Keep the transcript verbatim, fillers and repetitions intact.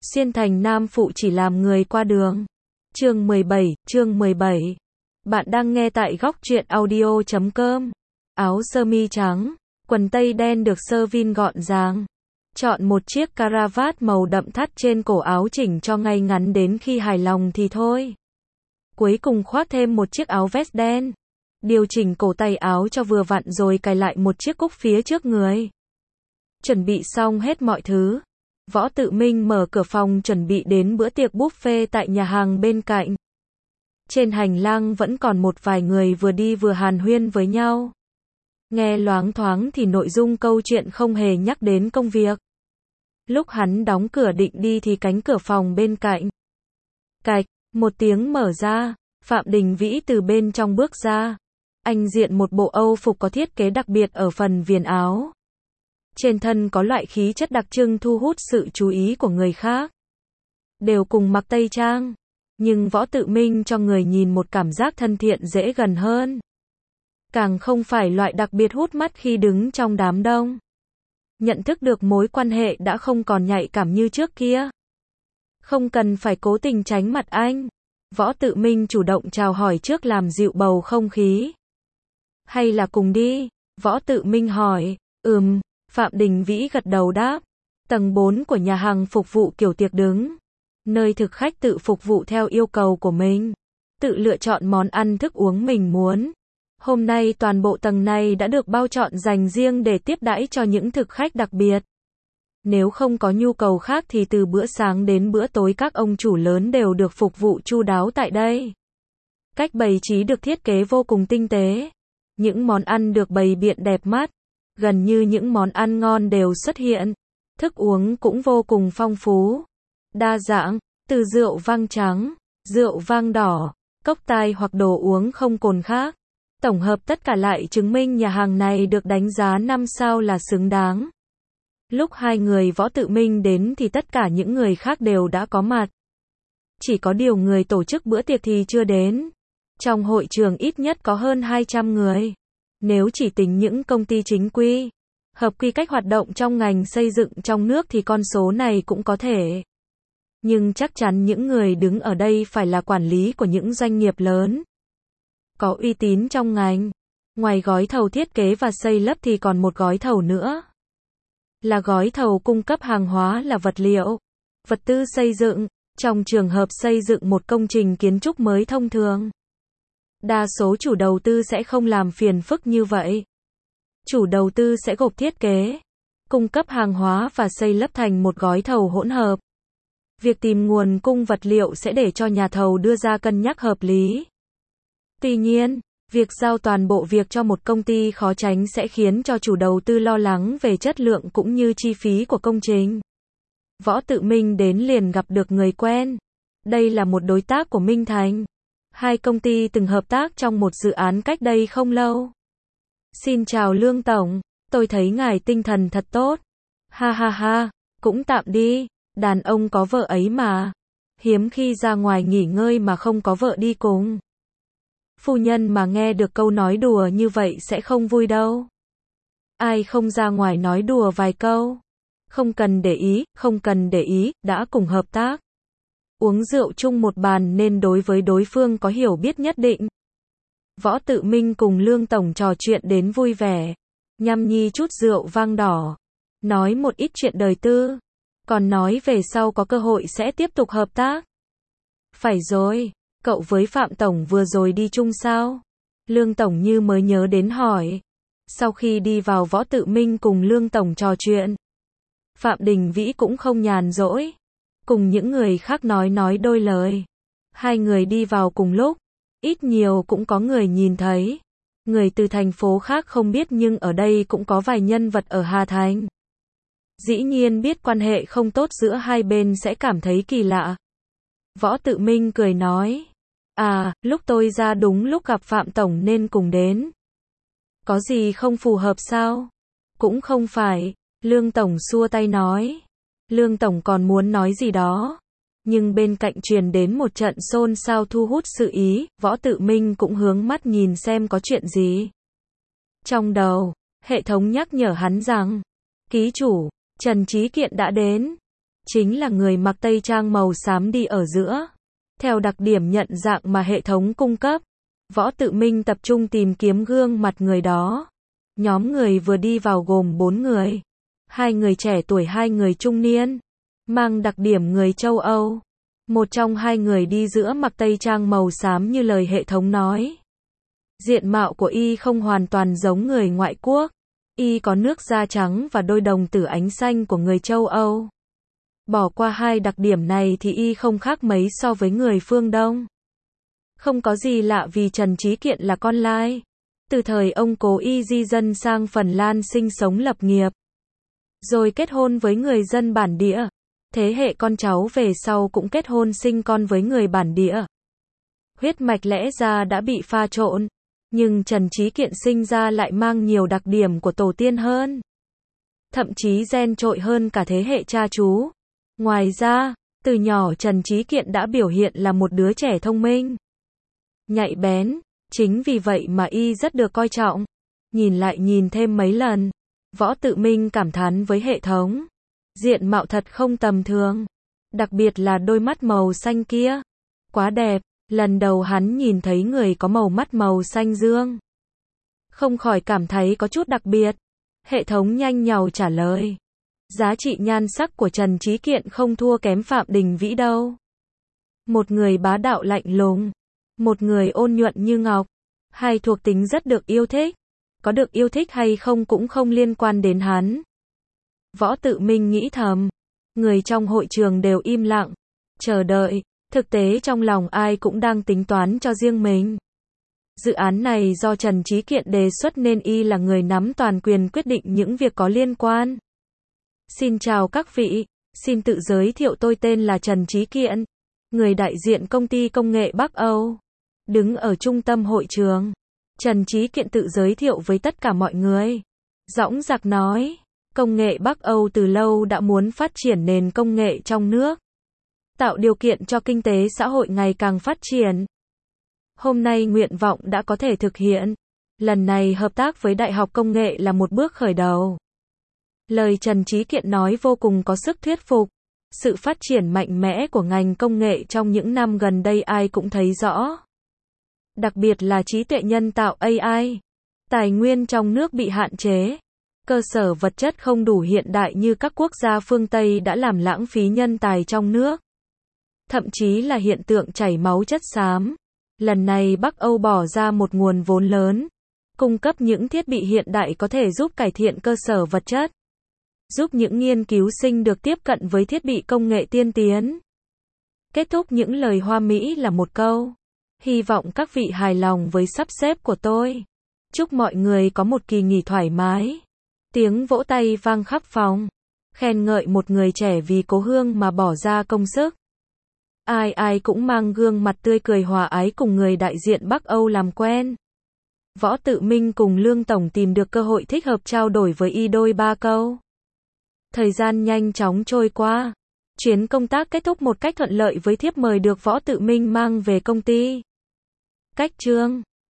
Xuyên thành nam phụ chỉ làm người qua đường. Chương mười bảy, chương mười bảy. Bạn đang nghe tại góc truyện audio chấm com. Áo sơ mi trắng, quần tây đen được sơ vin gọn gàng. Chọn một chiếc caravat màu đậm thắt trên cổ áo chỉnh cho ngay ngắn đến khi hài lòng thì thôi. Cuối cùng khoác thêm một chiếc áo vest đen. Điều chỉnh cổ tay áo cho vừa vặn rồi cài lại một chiếc cúc phía trước người. Chuẩn bị xong hết mọi thứ. Võ Tự Minh mở cửa phòng chuẩn bị đến bữa tiệc buffet tại nhà hàng bên cạnh. Trên hành lang vẫn còn một vài người vừa đi vừa hàn huyên với nhau. Nghe loáng thoáng thì nội dung câu chuyện không hề nhắc đến công việc. Lúc hắn đóng cửa định đi thì cánh cửa phòng bên cạnh. Cạch, một tiếng mở ra, Phạm Đình Vĩ từ bên trong bước ra. Anh diện một bộ Âu phục có thiết kế đặc biệt ở phần viền áo. Trên thân có loại khí chất đặc trưng thu hút sự chú ý của người khác. Đều cùng mặc tây trang, nhưng Võ Tự Minh cho người nhìn một cảm giác thân thiện dễ gần hơn. Càng không phải loại đặc biệt hút mắt khi đứng trong đám đông. Nhận thức được mối quan hệ đã không còn nhạy cảm như trước kia. Không cần phải cố tình tránh mặt anh. Võ Tự Minh chủ động chào hỏi trước làm dịu bầu không khí. Hay là cùng đi? Võ Tự Minh hỏi. Ừm. Phạm Đình Vĩ gật đầu đáp. Tầng bốn của nhà hàng phục vụ kiểu tiệc đứng. Nơi thực khách tự phục vụ theo yêu cầu của mình. Tự lựa chọn món ăn thức uống mình muốn. Hôm nay toàn bộ tầng này đã được bao trọn dành riêng để tiếp đãi cho những thực khách đặc biệt. Nếu không có nhu cầu khác thì từ bữa sáng đến bữa tối các ông chủ lớn đều được phục vụ chu đáo tại đây. Cách bày trí được thiết kế vô cùng tinh tế. Những món ăn được bày biện đẹp mắt. Gần như những món ăn ngon đều xuất hiện. Thức uống cũng vô cùng phong phú. Đa dạng, từ rượu vang trắng, rượu vang đỏ, cốc tai hoặc đồ uống không cồn khác. Tổng hợp tất cả lại chứng minh nhà hàng này được đánh giá năm sao là xứng đáng. Lúc hai người Võ Tự Minh đến thì tất cả những người khác đều đã có mặt. Chỉ có điều người tổ chức bữa tiệc thì chưa đến. Trong hội trường ít nhất có hơn hai trăm người. Nếu chỉ tính những công ty chính quy, hợp quy cách hoạt động trong ngành xây dựng trong nước thì con số này cũng có thể. Nhưng chắc chắn những người đứng ở đây phải là quản lý của những doanh nghiệp lớn. Có uy tín trong ngành. Ngoài gói thầu thiết kế và xây lắp thì còn một gói thầu nữa. Là gói thầu cung cấp hàng hóa là vật liệu, vật tư xây dựng, trong trường hợp xây dựng một công trình kiến trúc mới thông thường. Đa số chủ đầu tư sẽ không làm phiền phức như vậy. Chủ đầu tư sẽ gộp thiết kế, cung cấp hàng hóa và xây lắp thành một gói thầu hỗn hợp. Việc tìm nguồn cung vật liệu sẽ để cho nhà thầu đưa ra cân nhắc hợp lý. Tuy nhiên, việc giao toàn bộ việc cho một công ty khó tránh sẽ khiến cho chủ đầu tư lo lắng về chất lượng cũng như chi phí của công trình. Võ Tự Minh đến liền gặp được người quen. Đây là một đối tác của Minh Thành. Hai công ty từng hợp tác trong một dự án cách đây không lâu. Xin chào Lương Tổng, tôi thấy ngài tinh thần thật tốt. Ha ha ha, cũng tạm đi, đàn ông có vợ ấy mà. Hiếm khi ra ngoài nghỉ ngơi mà không có vợ đi cùng. Phu nhân mà nghe được câu nói đùa như vậy sẽ không vui đâu. Ai không ra ngoài nói đùa vài câu. Không cần để ý, không cần để ý, đã cùng hợp tác. Uống rượu chung một bàn nên đối với đối phương có hiểu biết nhất định. Võ Tự Minh cùng Lương Tổng trò chuyện đến vui vẻ. Nhâm nhi chút rượu vang đỏ. Nói một ít chuyện đời tư. Còn nói về sau có cơ hội sẽ tiếp tục hợp tác. Phải rồi, cậu với Phạm Tổng vừa rồi đi chung sao? Lương Tổng như mới nhớ đến hỏi. Sau khi đi vào Võ Tự Minh cùng Lương Tổng trò chuyện. Phạm Đình Vĩ cũng không nhàn rỗi. Cùng những người khác nói nói đôi lời. Hai người đi vào cùng lúc. Ít nhiều cũng có người nhìn thấy. Người từ thành phố khác không biết nhưng ở đây cũng có vài nhân vật ở Hà Thành. Dĩ nhiên biết quan hệ không tốt giữa hai bên sẽ cảm thấy kỳ lạ. Võ Tự Minh cười nói. À, lúc tôi ra đúng lúc gặp Phạm Tổng nên cùng đến. Có gì không phù hợp sao? Cũng không phải. Lương Tổng xua tay nói. Lương Tổng còn muốn nói gì đó. Nhưng bên cạnh truyền đến một trận xôn xao thu hút sự ý, Võ Tự Minh cũng hướng mắt nhìn xem có chuyện gì. Trong đầu, hệ thống nhắc nhở hắn rằng, ký chủ, Trần Trí Kiện đã đến. chính là người mặc tây trang màu xám đi ở giữa. Theo đặc điểm nhận dạng mà hệ thống cung cấp, Võ Tự Minh tập trung tìm kiếm gương mặt người đó. Nhóm người vừa đi vào gồm bốn người. Hai người trẻ tuổi, hai người trung niên, mang đặc điểm người châu Âu. Một trong hai người đi giữa mặc tây trang màu xám như lời hệ thống nói. Diện mạo của y không hoàn toàn giống người ngoại quốc. Y có nước da trắng và đôi đồng tử ánh xanh của người châu Âu. Bỏ qua hai đặc điểm này thì y không khác mấy so với người phương Đông. Không có gì lạ vì Trần Trí Kiện là con lai. Từ thời ông cố y di dân sang Phần Lan sinh sống lập nghiệp. Rồi kết hôn với người dân bản địa. Thế hệ con cháu về sau cũng kết hôn sinh con với người bản địa. Huyết mạch lẽ ra đã bị pha trộn. Nhưng Trần Trí Kiện sinh ra lại mang nhiều đặc điểm của tổ tiên hơn. Thậm chí gen trội hơn cả thế hệ cha chú. Ngoài ra, từ nhỏ Trần Trí Kiện đã biểu hiện là một đứa trẻ thông minh, nhạy bén. Chính vì vậy mà y rất được coi trọng. Nhìn lại nhìn thêm mấy lần, Võ Tự Minh cảm thán với hệ thống. Diện mạo thật không tầm thường. Đặc biệt là đôi mắt màu xanh kia. Quá đẹp. Lần đầu hắn nhìn thấy người có màu mắt màu xanh dương. Không khỏi cảm thấy có chút đặc biệt. Hệ thống nhanh nhảu trả lời. Giá trị nhan sắc của Trần Trí Kiện không thua kém Phạm Đình Vĩ đâu. Một người bá đạo lạnh lùng. Một người ôn nhuận như ngọc. Hai thuộc tính rất được yêu thích. Có được yêu thích hay không cũng không liên quan đến hắn. Võ Tự Minh nghĩ thầm. Người trong hội trường đều im lặng, chờ đợi. Thực tế trong lòng ai cũng đang tính toán cho riêng mình. Dự án này do Trần Trí Kiện đề xuất nên y là người nắm toàn quyền quyết định những việc có liên quan. Xin chào các vị, xin tự giới thiệu, tôi tên là Trần Trí Kiện, người đại diện công ty công nghệ Bắc Âu. Đứng ở trung tâm hội trường, Trần Trí Kiện tự giới thiệu với tất cả mọi người. Dõng dạc nói, công nghệ Bắc Âu từ lâu đã muốn phát triển nền công nghệ trong nước, tạo điều kiện cho kinh tế xã hội ngày càng phát triển. Hôm nay nguyện vọng đã có thể thực hiện. Lần này hợp tác với Đại học Công nghệ là một bước khởi đầu. Lời Trần Trí Kiện nói vô cùng có sức thuyết phục. Sự phát triển mạnh mẽ của ngành công nghệ trong những năm gần đây ai cũng thấy rõ. Đặc biệt là trí tuệ nhân tạo A I. Tài nguyên trong nước bị hạn chế. Cơ sở vật chất không đủ hiện đại như các quốc gia phương Tây đã làm lãng phí nhân tài trong nước. Thậm chí là hiện tượng chảy máu chất xám. Lần này Bắc Âu bỏ ra một nguồn vốn lớn, cung cấp những thiết bị hiện đại có thể giúp cải thiện cơ sở vật chất, giúp những nghiên cứu sinh được tiếp cận với thiết bị công nghệ tiên tiến. Kết thúc những lời hoa mỹ là một câu. Hy vọng các vị hài lòng với sắp xếp của tôi. Chúc mọi người có một kỳ nghỉ thoải mái. Tiếng vỗ tay vang khắp phòng. Khen ngợi một người trẻ vì cố hương mà bỏ ra công sức. Ai ai cũng mang gương mặt tươi cười hòa ái cùng người đại diện Bắc Âu làm quen. Võ Tự Minh cùng Lương Tổng tìm được cơ hội thích hợp trao đổi với y đôi ba câu. Thời gian nhanh chóng trôi qua. Chuyến công tác kết thúc một cách thuận lợi với thiếp mời được Võ Tự Minh mang về công ty. Cách chương